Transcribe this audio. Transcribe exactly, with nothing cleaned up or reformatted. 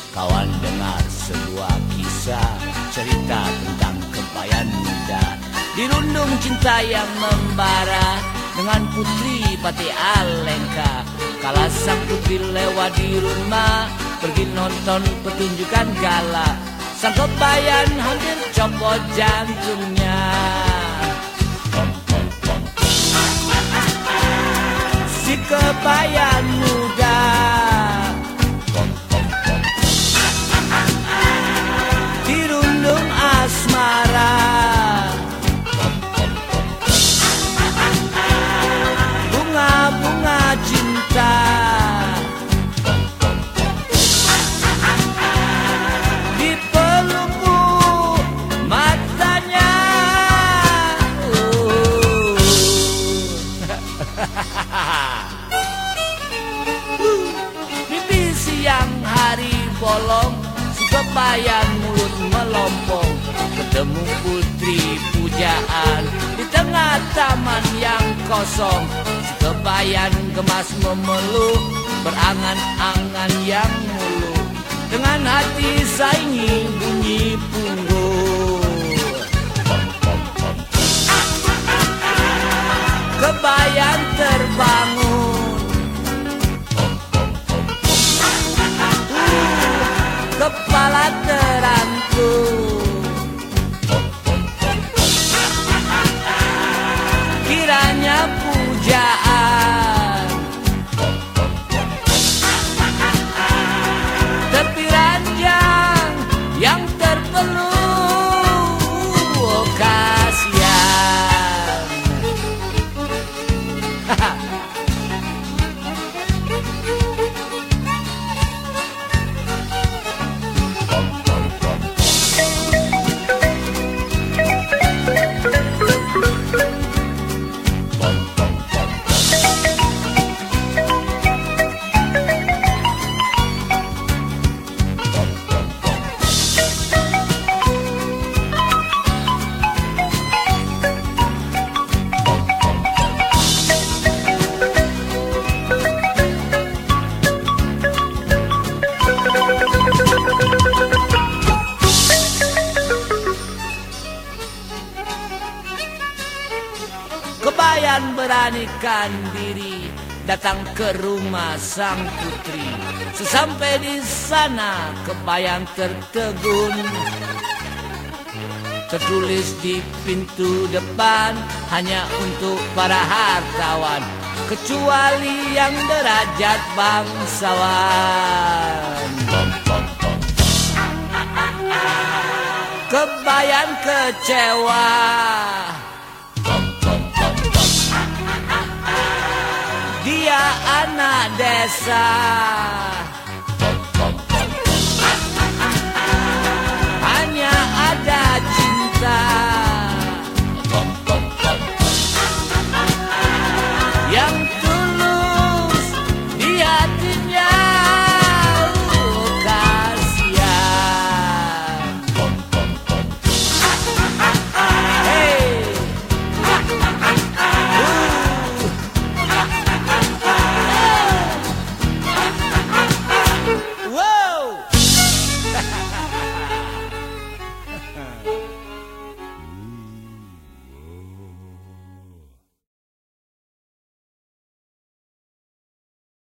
Kawan dengar sebuah kisah, cerita tentang kebayan muda, dirundung cinta yang membara dengan putri Pati Alengka. Kala sang putri lewat di rumah, pergi nonton pertunjukan gala, sang kebayan hampir copot jantungnya. Si kebayan muda dirundung asmara, bunga-bunga cinta dipelupku matanya. Oh. Mimpi siang hari bolong, si kebayan mulut melompong, ketemu putri pujaan di tengah taman yang kosong. Si kebayan gemas memeluk, berangan-angan yang muluk, dengan hati saingi bunyi punggung. Kebayan terbangun, uh, kepala terangkum, kiranya pujaan tepi ranjang yang terpeluk. Oh, kasihan. Kebayan beranikan diri datang ke rumah sang putri. Sesampai di sana kebayan tertegun, tertulis di pintu depan, hanya untuk para hartawan, kecuali yang derajat bangsawan. Kebayan kecewa, dia anak desa, hanya ada cinta yang